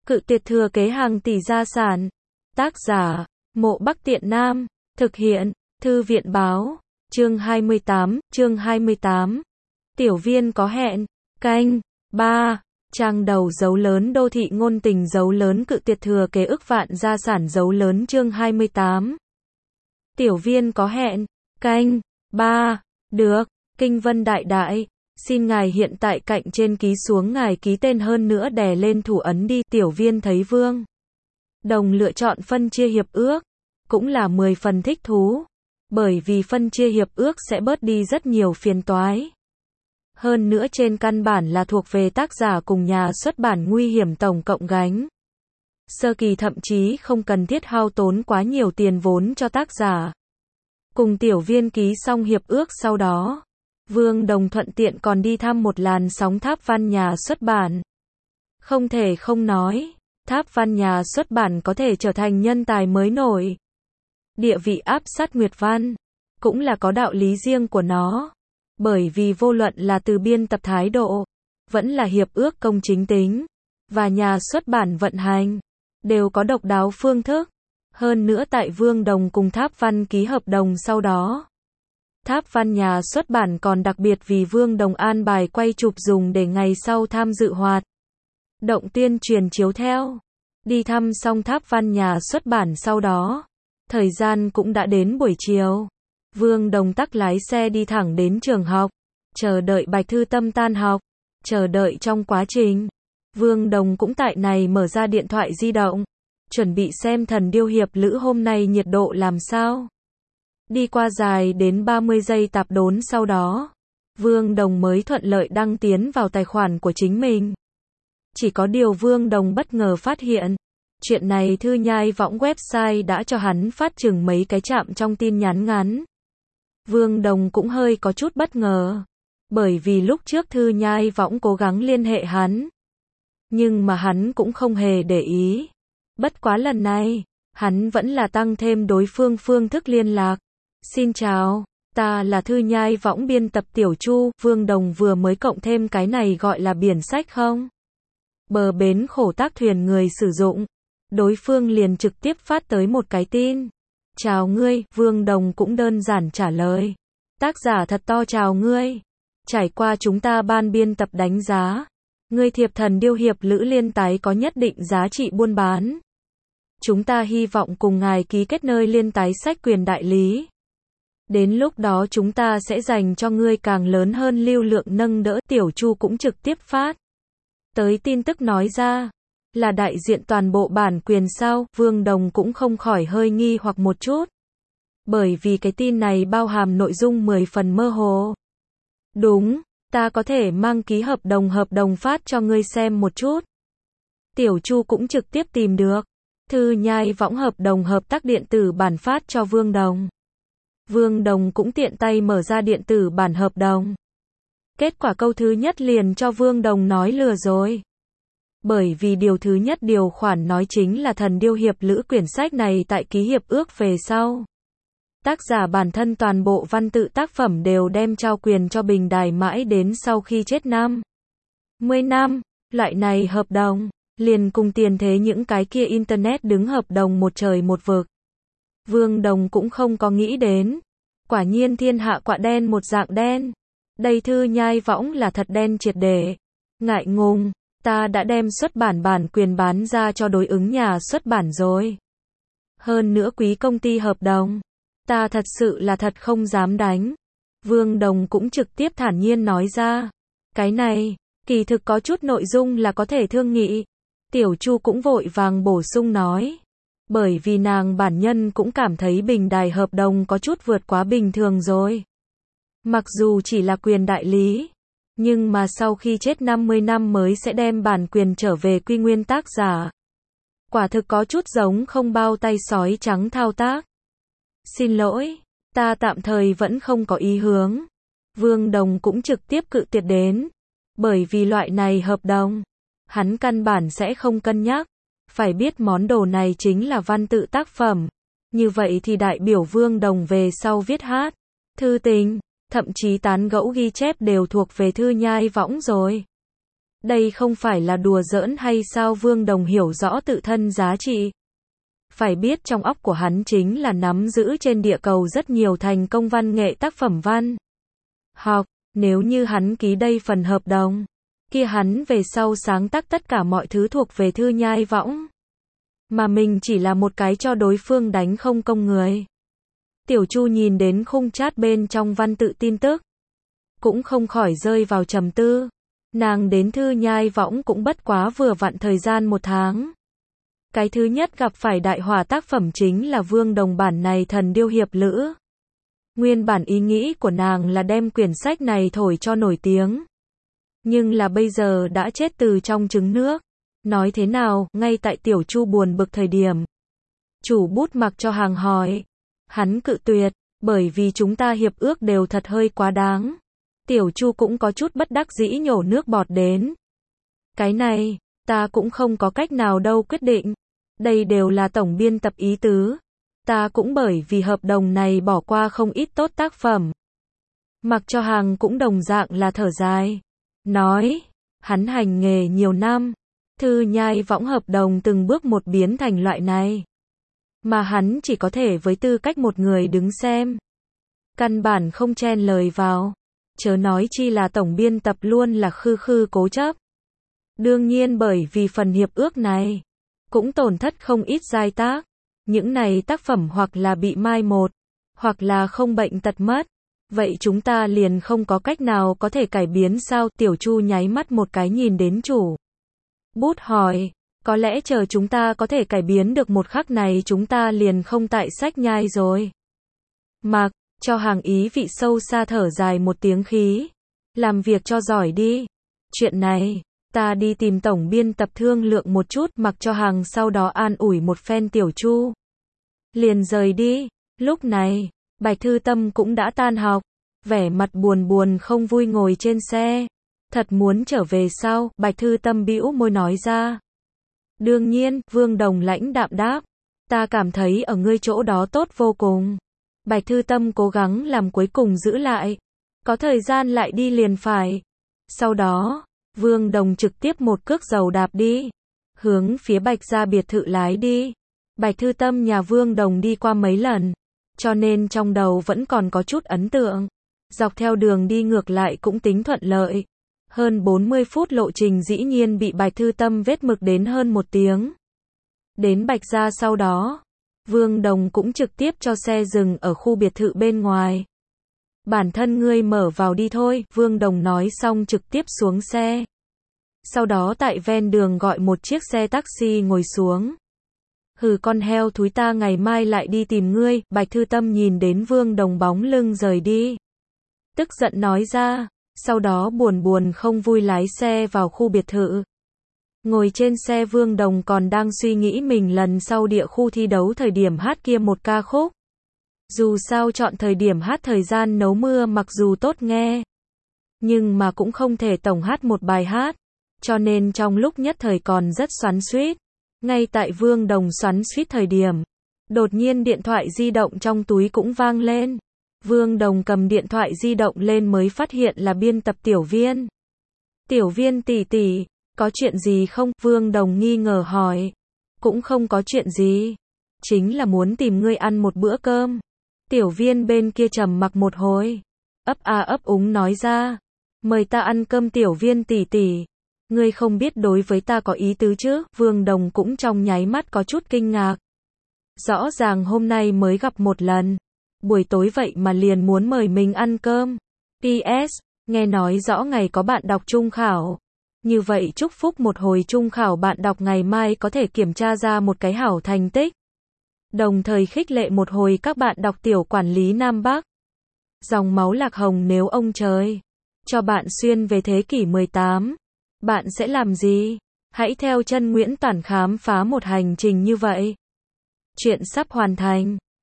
Cự tuyệt thừa kế hàng tỷ gia sản. Tác giả, Mộ Bắc Tiện Nam. Thực hiện, Thư viện báo. Chương 28. Tiểu viên có hẹn. Canh. 3. Trang đầu dấu lớn đô thị ngôn tình dấu lớn cự tuyệt thừa kế ức vạn gia sản dấu lớn chương 28. Tiểu viên có hẹn. Canh. 3. Được. Kinh Vân đại đại. Xin ngài hiện tại cạnh trên ký xuống ngài ký tên hơn nữa đè lên thủ ấn đi. Tiểu viên thấy Vương Đồng lựa chọn phân chia hiệp ước. Cũng là 10 phần thích thú. Bởi vì phân chia hiệp ước sẽ bớt đi rất nhiều phiền toái. Hơn nữa trên căn bản là thuộc về tác giả cùng nhà xuất bản nguy hiểm tổng cộng gánh. Sơ kỳ thậm chí không cần thiết hao tốn quá nhiều tiền vốn cho tác giả. Cùng tiểu viên ký xong hiệp ước sau đó. Vương Đồng thuận tiện còn đi thăm một làn sóng Tháp Văn nhà xuất bản. Không thể không nói, Tháp Văn nhà xuất bản có thể trở thành nhân tài mới nổi. Địa vị áp sát Nguyệt Văn, cũng là có đạo lý riêng của nó. Bởi vì vô luận là từ biên tập thái độ, vẫn là hiệp ước công chính tính, và nhà xuất bản vận hành, đều có độc đáo phương thức. Hơn nữa tại Vương Đồng cùng Tháp Văn ký hợp đồng sau đó. Tháp Văn nhà xuất bản còn đặc biệt vì Vương Đồng an bài quay chụp dùng để ngày sau tham dự hoạt động tuyên truyền chiếu theo. Đi thăm xong Tháp Văn nhà xuất bản sau đó. Thời gian cũng đã đến buổi chiều. Vương Đồng tắc lái xe đi thẳng đến trường học. Chờ đợi Bạch Thư Tâm tan học. Chờ đợi trong quá trình. Vương Đồng cũng tại này mở ra điện thoại di động. Chuẩn bị xem Thần Điêu Hiệp Lữ hôm nay nhiệt độ làm sao. Đi qua dài đến 30 giây tạp đốn sau đó. Vương Đồng mới thuận lợi đăng tiến vào tài khoản của chính mình. Chỉ có điều Vương Đồng bất ngờ phát hiện. Chuyện này Thư Nhai Võng website đã cho hắn phát chừng mấy cái chạm trong tin nhắn ngắn. Vương Đồng cũng hơi có chút bất ngờ. Bởi vì lúc trước Thư Nhai Võng cố gắng liên hệ hắn. Nhưng mà hắn cũng không hề để ý. Bất quá lần này, hắn vẫn là tăng thêm đối phương phương thức liên lạc. Xin chào, ta là Thư Nhai Võng biên tập Tiểu Chu. Vương Đồng vừa mới cộng thêm cái này gọi là biển sách không? Bờ bến khổ tác thuyền người sử dụng. Đối phương liền trực tiếp phát tới một cái tin. Chào ngươi, Vương Đồng cũng đơn giản trả lời. Tác giả thật to chào ngươi. Trải qua chúng ta ban biên tập đánh giá. Ngươi thiệp Thần Điêu Hiệp Lữ liên tái có nhất định giá trị buôn bán. Chúng ta hy vọng cùng ngài ký kết nơi liên tái sách quyền đại lý. Đến lúc đó chúng ta sẽ dành cho ngươi càng lớn hơn lưu lượng nâng đỡ. Tiểu Chu cũng trực tiếp phát tới tin tức nói ra. Là đại diện toàn bộ bản quyền sao? Vương Đồng cũng không khỏi hơi nghi hoặc một chút. Bởi vì cái tin này bao hàm nội dung 10 phần mơ hồ. Đúng, ta có thể mang ký hợp đồng phát cho ngươi xem một chút. Tiểu Chu cũng trực tiếp tìm được. Thư Nhai Võng hợp đồng hợp tác điện tử bản phát cho Vương Đồng. Vương Đồng cũng tiện tay mở ra điện tử bản hợp đồng. Kết quả câu thứ nhất liền cho Vương Đồng nói lừa rồi. Bởi vì điều thứ nhất điều khoản nói chính là Thần Điêu Hiệp Lữ quyển sách này tại ký hiệp ước về sau. Tác giả bản thân toàn bộ văn tự tác phẩm đều đem trao quyền cho bình đài mãi đến sau khi chết 10 năm. Loại này hợp đồng, liền cùng tiền thế những cái kia internet đứng hợp đồng một trời một vực. Vương Đồng cũng không có nghĩ đến. Quả nhiên thiên hạ quạ đen một dạng đen. Đây Thư Nhai Võng là thật đen triệt để. Ngại ngùng, ta đã đem xuất bản bản quyền bán ra cho đối ứng nhà xuất bản rồi. Hơn nữa quý công ty hợp đồng. Ta thật sự là thật không dám đánh. Vương Đồng cũng trực tiếp thản nhiên nói ra. Cái này, kỳ thực có chút nội dung là có thể thương nghị. Tiểu Chu cũng vội vàng bổ sung nói. Bởi vì nàng bản nhân cũng cảm thấy bình đài hợp đồng có chút vượt quá bình thường rồi. Mặc dù chỉ là quyền đại lý. Nhưng mà sau khi chết 50 năm mới sẽ đem bản quyền trở về quy nguyên tác giả. Quả thực có chút giống không bao tay sói trắng thao tác. Xin lỗi, ta tạm thời vẫn không có ý hướng. Vương Đồng cũng trực tiếp cự tuyệt đến. Bởi vì loại này hợp đồng, hắn căn bản sẽ không cân nhắc. Phải biết món đồ này chính là văn tự tác phẩm. Như vậy thì đại biểu Vương Đồng về sau viết hát, thư tình, thậm chí tán gẫu ghi chép đều thuộc về Thư Nhai Võng rồi. Đây không phải là đùa giỡn hay sao? Vương Đồng hiểu rõ tự thân giá trị. Phải biết trong óc của hắn chính là nắm giữ trên địa cầu rất nhiều thành công văn nghệ tác phẩm văn học. Nếu như hắn ký đây phần hợp đồng, kia hắn về sau sáng tác tất cả mọi thứ thuộc về Thư Nhai Võng. Mà mình chỉ là một cái cho đối phương đánh không công người. Tiểu Chu nhìn đến khung chat bên trong văn tự tin tức, cũng không khỏi rơi vào trầm tư. Nàng đến Thư Nhai Võng cũng bất quá vừa vặn thời gian 1 tháng. Cái thứ nhất gặp phải đại hỏa tác phẩm chính là Vương Đồng bản này Thần Điêu Hiệp Lữ. Nguyên bản ý nghĩ của nàng là đem quyển sách này thổi cho nổi tiếng. Nhưng là bây giờ đã chết từ trong trứng nước. Nói thế nào, ngay tại Tiểu Chu buồn bực thời điểm. Chủ bút Mặc Cho Hàng hỏi. Hắn cự tuyệt, bởi vì chúng ta hiệp ước đều thật hơi quá đáng. Tiểu Chu cũng có chút bất đắc dĩ nhổ nước bọt đến. Cái này, ta cũng không có cách nào đâu quyết định. Đây đều là tổng biên tập ý tứ. Ta cũng bởi vì hợp đồng này bỏ qua không ít tốt tác phẩm. Mặc Cho Hàng cũng đồng dạng là thở dài. Nói, hắn hành nghề nhiều năm. Thư Nhai Võng hợp đồng từng bước một biến thành loại này. Mà hắn chỉ có thể với tư cách một người đứng xem. Căn bản không chen lời vào. Chớ nói chi là tổng biên tập luôn là khư cố chấp. Đương nhiên bởi vì phần hiệp ước này, cũng tổn thất không ít giai tác. Những này tác phẩm hoặc là bị mai một, hoặc là không bệnh tật mất. Vậy chúng ta liền không có cách nào có thể cải biến sao? Tiểu Chu nháy mắt một cái nhìn đến chủ bút hỏi, có lẽ chờ chúng ta có thể cải biến được một khắc này chúng ta liền không tại sách nhai rồi. Mặc Cho Hàng ý vị sâu xa thở dài một tiếng khí. Làm việc cho giỏi đi. Chuyện này, ta đi tìm tổng biên tập thương lượng một chút. Mặc Cho Hàng sau đó an ủi một phen Tiểu Chu. Liền rời đi. Lúc này, Bạch Thư Tâm cũng đã tan học. Vẻ mặt buồn không vui ngồi trên xe. Thật muốn trở về sao? Bạch Thư Tâm bĩu môi nói ra. Đương nhiên, Vương Đồng lãnh đạm đáp. Ta cảm thấy ở ngươi chỗ đó tốt vô cùng. Bạch Thư Tâm cố gắng làm cuối cùng giữ lại. Có thời gian lại đi liền phải. Sau đó, Vương Đồng trực tiếp một cước dầu đạp đi. Hướng phía Bạch gia biệt thự lái đi. Bạch Thư Tâm nhà Vương Đồng đi qua mấy lần. Cho nên trong đầu vẫn còn có chút ấn tượng. Dọc theo đường đi ngược lại cũng tính thuận lợi. Hơn 40 phút lộ trình dĩ nhiên bị Bạch Thư Tâm vết mực đến hơn 1 tiếng. Đến Bạch gia sau đó, Vương Đồng cũng trực tiếp cho xe dừng ở khu biệt thự bên ngoài. Bản thân ngươi mở vào đi thôi, Vương Đồng nói xong trực tiếp xuống xe. Sau đó tại ven đường gọi một chiếc xe taxi ngồi xuống. Hừ con heo thúi, ta ngày mai lại đi tìm ngươi. Bạch Thư Tâm nhìn đến Vương Đồng bóng lưng rời đi, tức giận nói ra. Sau đó buồn không vui lái xe vào khu biệt thự. Ngồi trên xe Vương Đồng còn đang suy nghĩ mình lần sau địa khu thi đấu thời điểm hát kia một ca khúc. Dù sao chọn thời điểm hát thời gian nấu mưa mặc dù tốt nghe, nhưng mà cũng không thể tổng hát một bài hát. Cho nên trong lúc nhất thời còn rất xoắn xuýt. Ngay tại Vương Đồng xoắn xuýt thời điểm, đột nhiên điện thoại di động trong túi cũng vang lên. Vương Đồng cầm điện thoại di động lên mới phát hiện là biên tập Tiểu Viên. Tiểu Viên tỷ tỷ, có chuyện gì không? Vương Đồng nghi ngờ hỏi. Cũng không có chuyện gì. Chính là muốn tìm ngươi ăn một bữa cơm. Tiểu Viên bên kia trầm mặc một hồi. Ấp úng nói ra. Mời ta ăn cơm Tiểu Viên tỷ tỷ. Ngươi không biết đối với ta có ý tứ chứ? Vương Đồng cũng trong nháy mắt có chút kinh ngạc. Rõ ràng hôm nay mới gặp một lần. Buổi tối vậy mà liền muốn mời mình ăn cơm. PS, nghe nói rõ ngày có bạn đọc trung khảo. Như vậy chúc phúc một hồi trung khảo bạn đọc ngày mai có thể kiểm tra ra một cái hảo thành tích. Đồng thời khích lệ một hồi các bạn đọc tiểu quản lý Nam Bắc. Dòng máu lạc hồng nếu ông trời cho bạn xuyên về thế kỷ 18, bạn sẽ làm gì? Hãy theo chân Nguyễn Toản khám phá một hành trình như vậy. Chuyện sắp hoàn thành.